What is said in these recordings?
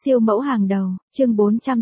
Siêu mẫu hàng đầu, chương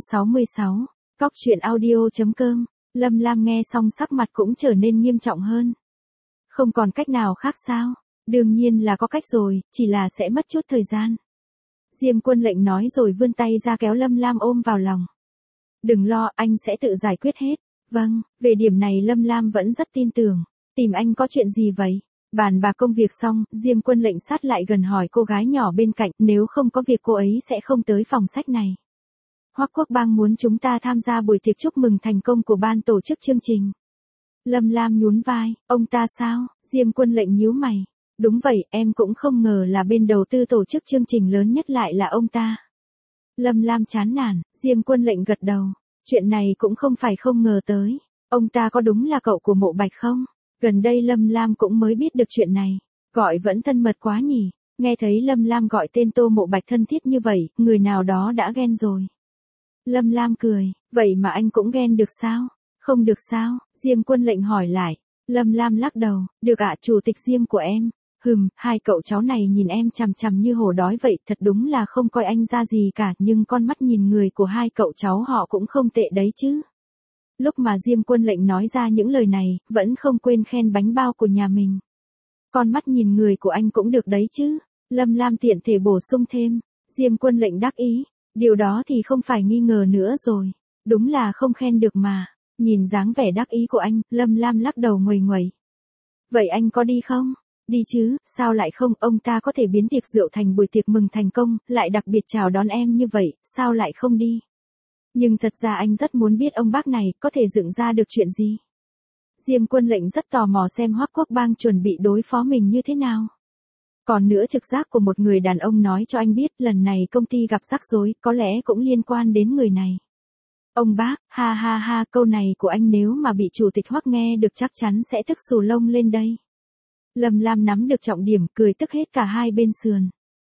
466, Cóc truyện audio.com, Lâm Lam nghe xong sắc mặt cũng trở nên nghiêm trọng hơn. Không còn cách nào khác sao? Đương nhiên là có cách rồi, chỉ là sẽ mất chút thời gian. Diêm Quân Lệnh nói rồi vươn tay ra kéo Lâm Lam ôm vào lòng. Đừng lo, anh sẽ tự giải quyết hết. Vâng, về điểm này Lâm Lam vẫn rất tin tưởng. Tìm anh có chuyện gì vậy? Bàn bạc công việc xong, Diêm Quân Lệnh sát lại gần hỏi cô gái nhỏ bên cạnh, nếu không có việc cô ấy sẽ không tới phòng sách này. Hoắc Quốc Bang muốn chúng ta tham gia buổi tiệc chúc mừng thành công của ban tổ chức chương trình. Lâm Lam nhún vai, ông ta sao? Diêm Quân Lệnh nhíu mày. Đúng vậy, em cũng không ngờ là bên đầu tư tổ chức chương trình lớn nhất lại là ông ta. Lâm Lam chán nản, Diêm Quân Lệnh gật đầu. Chuyện này cũng không phải không ngờ tới. Ông ta có đúng là cậu của Mộ Bạch không? Gần đây Lâm Lam cũng mới biết được chuyện này. Gọi vẫn thân mật quá nhỉ. Nghe thấy Lâm Lam gọi tên Tô Mộ Bạch thân thiết như vậy, người nào đó đã ghen rồi. Lâm Lam cười, vậy mà anh cũng ghen được sao? Không được sao? Diêm Quân Lệnh hỏi lại. Lâm Lam lắc đầu, được ạ, chủ tịch Diêm của em. Hai cậu cháu này nhìn em chằm chằm như hổ đói vậy, thật đúng là không coi anh ra gì cả, nhưng con mắt nhìn người của hai cậu cháu họ cũng không tệ đấy chứ. Lúc mà Diêm Quân Lệnh nói ra những lời này, vẫn không quên khen bánh bao của nhà mình. Con mắt nhìn người của anh cũng được đấy chứ. Lâm Lam tiện thể bổ sung thêm. Diêm Quân Lệnh đắc ý. Điều đó thì không phải nghi ngờ nữa rồi. Đúng là không khen được mà. Nhìn dáng vẻ đắc ý của anh, Lâm Lam lắc đầu nguầy nguẩy. Vậy anh có đi không? Đi chứ, sao lại không? Ông ta có thể biến tiệc rượu thành buổi tiệc mừng thành công, lại đặc biệt chào đón em như vậy, sao lại không đi? Nhưng thật ra anh rất muốn biết ông bác này có thể dựng ra được chuyện gì. Diêm Quân Lệnh rất tò mò xem Hoắc Quốc Bang chuẩn bị đối phó mình như thế nào. Còn nữa, trực giác của một người đàn ông nói cho anh biết lần này công ty gặp rắc rối, có lẽ cũng liên quan đến người này. Ông bác, ha ha ha, câu này của anh nếu mà bị chủ tịch Hoắc nghe được chắc chắn sẽ tức xù lông lên đây. Lâm Lam nắm được trọng điểm, cười tức hết cả hai bên sườn.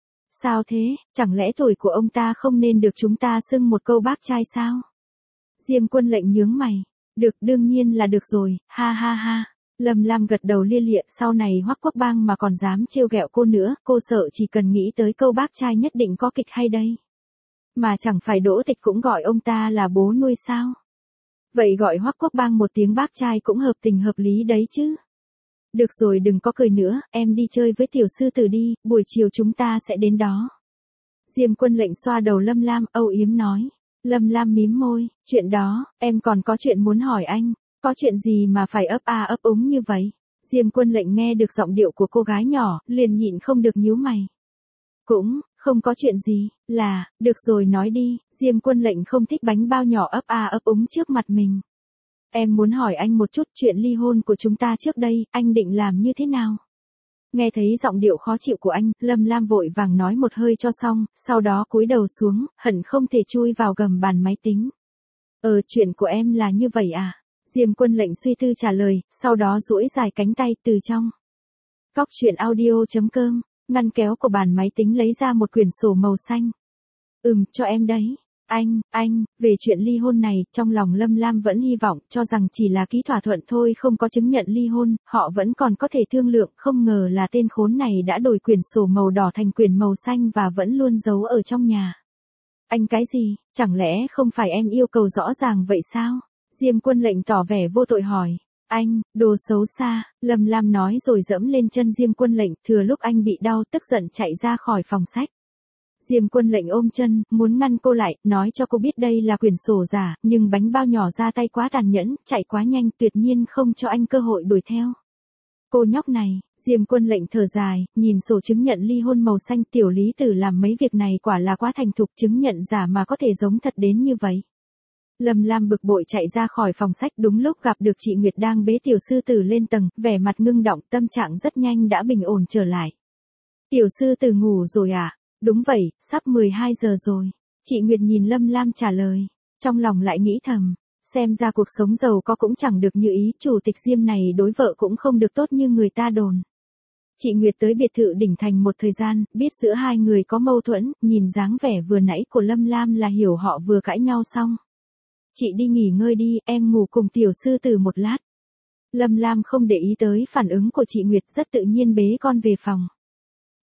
Sao thế, chẳng lẽ tuổi của ông ta không nên được chúng ta xưng một câu bác trai sao? Diêm Quân Lệnh nhướng mày. Được, đương nhiên là được rồi, ha ha ha. Lâm Lam gật đầu lia lịa, sau này Hoắc Quốc Bang mà còn dám trêu ghẹo cô nữa, cô sợ chỉ cần nghĩ tới câu bác trai nhất định có kịch hay đây. Mà chẳng phải Đỗ Tịch cũng gọi ông ta là bố nuôi sao? Vậy gọi Hoắc Quốc Bang một tiếng bác trai cũng hợp tình hợp lý đấy chứ. Được rồi, đừng có cười nữa, em đi chơi với tiểu sư tử đi, buổi chiều chúng ta sẽ đến đó. Diêm Quân Lệnh xoa đầu Lâm Lam, âu yếm nói. Lâm Lam mím môi, chuyện đó, em còn có chuyện muốn hỏi anh. Có chuyện gì mà phải ấp a ấp úng như vậy? Diêm Quân Lệnh nghe được giọng điệu của cô gái nhỏ, liền nhịn không được nhíu mày. Cũng, không có chuyện gì, được rồi nói đi. Diêm Quân Lệnh không thích bánh bao nhỏ ấp a ấp úng trước mặt mình. Em muốn hỏi anh một chút, chuyện ly hôn của chúng ta trước đây, anh định làm như thế nào? Nghe thấy giọng điệu khó chịu của anh, Lâm Lam vội vàng nói một hơi cho xong, sau đó cúi đầu xuống, hận không thể chui vào gầm bàn máy tính. Chuyện của em là như vậy à? Diêm Quân Lệnh suy tư trả lời, sau đó duỗi dài cánh tay từ trong Cóc truyện audio.com, ngăn kéo của bàn máy tính lấy ra một quyển sổ màu xanh. Cho em đấy. Anh, về chuyện ly hôn này, trong lòng Lâm Lam vẫn hy vọng, cho rằng chỉ là ký thỏa thuận thôi, không có chứng nhận ly hôn, họ vẫn còn có thể thương lượng, không ngờ là tên khốn này đã đổi quyển sổ màu đỏ thành quyển màu xanh và vẫn luôn giấu ở trong nhà. Anh cái gì, chẳng lẽ không phải em yêu cầu rõ ràng vậy sao? Diêm Quân Lệnh tỏ vẻ vô tội hỏi. Anh, đồ xấu xa, Lâm Lam nói rồi dẫm lên chân Diêm Quân Lệnh, thừa lúc anh bị đau tức giận chạy ra khỏi phòng sách. Diêm Quân Lệnh ôm chân, muốn ngăn cô lại, nói cho cô biết đây là quyển sổ giả, nhưng bánh bao nhỏ ra tay quá tàn nhẫn, chạy quá nhanh, tuyệt nhiên không cho anh cơ hội đuổi theo. Cô nhóc này, Diêm Quân Lệnh thở dài, nhìn sổ chứng nhận ly hôn màu xanh, tiểu lý tử làm mấy việc này quả là quá thành thục, chứng nhận giả mà có thể giống thật đến như vậy. Lâm Lam bực bội chạy ra khỏi phòng sách, đúng lúc gặp được chị Nguyệt đang bế tiểu sư tử lên tầng, vẻ mặt ngưng động, tâm trạng rất nhanh đã bình ổn trở lại. Tiểu sư tử ngủ rồi à? Đúng vậy, sắp 12 giờ rồi. Chị Nguyệt nhìn Lâm Lam trả lời. Trong lòng lại nghĩ thầm, xem ra cuộc sống giàu có cũng chẳng được như ý, chủ tịch Diêm này đối vợ cũng không được tốt như người ta đồn. Chị Nguyệt tới biệt thự đỉnh thành một thời gian, biết giữa hai người có mâu thuẫn, nhìn dáng vẻ vừa nãy của Lâm Lam là hiểu họ vừa cãi nhau xong. Chị đi nghỉ ngơi đi, em ngủ cùng tiểu sư tử một lát. Lâm Lam không để ý tới phản ứng của chị Nguyệt, rất tự nhiên bế con về phòng.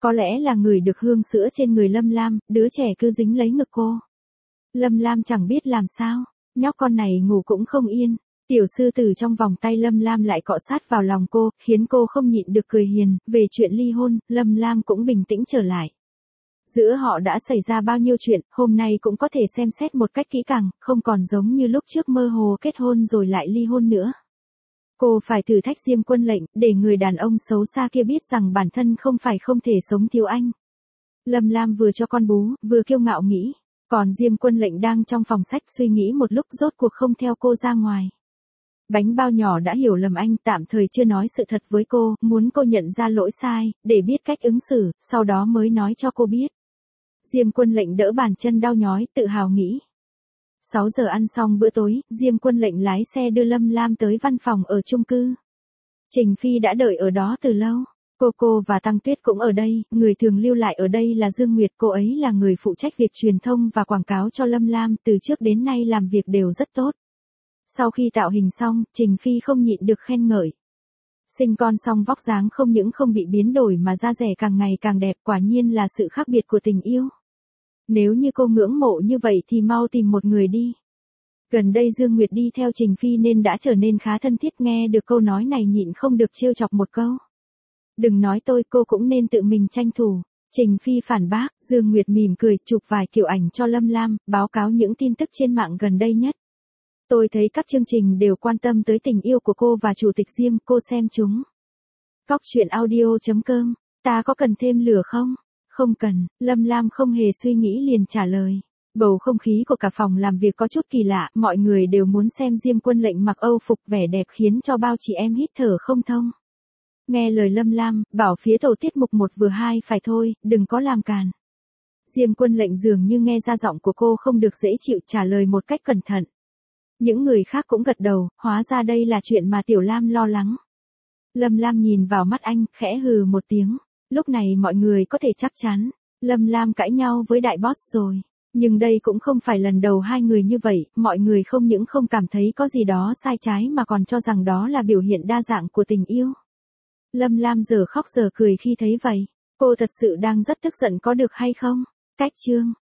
Có lẽ là người được hương sữa trên người Lâm Lam, đứa trẻ cứ dính lấy ngực cô. Lâm Lam chẳng biết làm sao, nhóc con này ngủ cũng không yên. Tiểu sư tử trong vòng tay Lâm Lam lại cọ sát vào lòng cô, khiến cô không nhịn được cười hiền. Về chuyện ly hôn, Lâm Lam cũng bình tĩnh trở lại. Giữa họ đã xảy ra bao nhiêu chuyện, hôm nay cũng có thể xem xét một cách kỹ càng, không còn giống như lúc trước mơ hồ kết hôn rồi lại ly hôn nữa. Cô phải thử thách Diêm Quân Lệnh, để người đàn ông xấu xa kia biết rằng bản thân không phải không thể sống thiếu anh. Lâm Lam vừa cho con bú, vừa kiêu ngạo nghĩ. Còn Diêm Quân Lệnh đang trong phòng sách suy nghĩ một lúc rốt cuộc không theo cô ra ngoài. Bánh bao nhỏ đã hiểu lầm anh, tạm thời chưa nói sự thật với cô, muốn cô nhận ra lỗi sai, để biết cách ứng xử, sau đó mới nói cho cô biết. Diêm Quân Lệnh đỡ bàn chân đau nhói, tự hào nghĩ. 6 giờ ăn xong bữa tối, Diêm Quân Lệnh lái xe đưa Lâm Lam tới văn phòng ở chung cư. Trình Phi đã đợi ở đó từ lâu. Cô và Tăng Tuyết cũng ở đây, người thường lưu lại ở đây là Dương Nguyệt, cô ấy là người phụ trách việc truyền thông và quảng cáo cho Lâm Lam, từ trước đến nay làm việc đều rất tốt. Sau khi tạo hình xong, Trình Phi không nhịn được khen ngợi. Sinh con xong vóc dáng không những không bị biến đổi mà da dẻ càng ngày càng đẹp, quả nhiên là sự khác biệt của tình yêu. Nếu như cô ngưỡng mộ như vậy thì mau tìm một người đi. Gần đây Dương Nguyệt đi theo Trình Phi nên đã trở nên khá thân thiết, nghe được câu nói này nhịn không được trêu chọc một câu. Đừng nói tôi, cô cũng nên tự mình tranh thủ. Trình Phi phản bác, Dương Nguyệt mỉm cười chụp vài kiểu ảnh cho Lâm Lam, báo cáo những tin tức trên mạng gần đây nhất. Tôi thấy các chương trình đều quan tâm tới tình yêu của cô và Chủ tịch Diêm, cô xem chúng. Cóc truyện audio.com, ta có cần thêm lửa không? Không cần, Lâm Lam không hề suy nghĩ liền trả lời. Bầu không khí của cả phòng làm việc có chút kỳ lạ, mọi người đều muốn xem Diêm Quân Lệnh mặc âu phục vẻ đẹp khiến cho bao chị em hít thở không thông. Nghe lời Lâm Lam, bảo phía tổ tiết mục 1 vừa 2 phải thôi, đừng có làm càn. Diêm Quân Lệnh dường như nghe ra giọng của cô không được dễ chịu, trả lời một cách cẩn thận. Những người khác cũng gật đầu, hóa ra đây là chuyện mà Tiểu Lam lo lắng. Lâm Lam nhìn vào mắt anh, khẽ hừ một tiếng. Lúc này mọi người có thể chắc chắn, Lâm Lam cãi nhau với đại boss rồi. Nhưng đây cũng không phải lần đầu hai người như vậy, mọi người không những không cảm thấy có gì đó sai trái mà còn cho rằng đó là biểu hiện đa dạng của tình yêu. Lâm Lam giờ khóc giờ cười khi thấy vậy. Cô thật sự đang rất tức giận có được hay không? Cách chương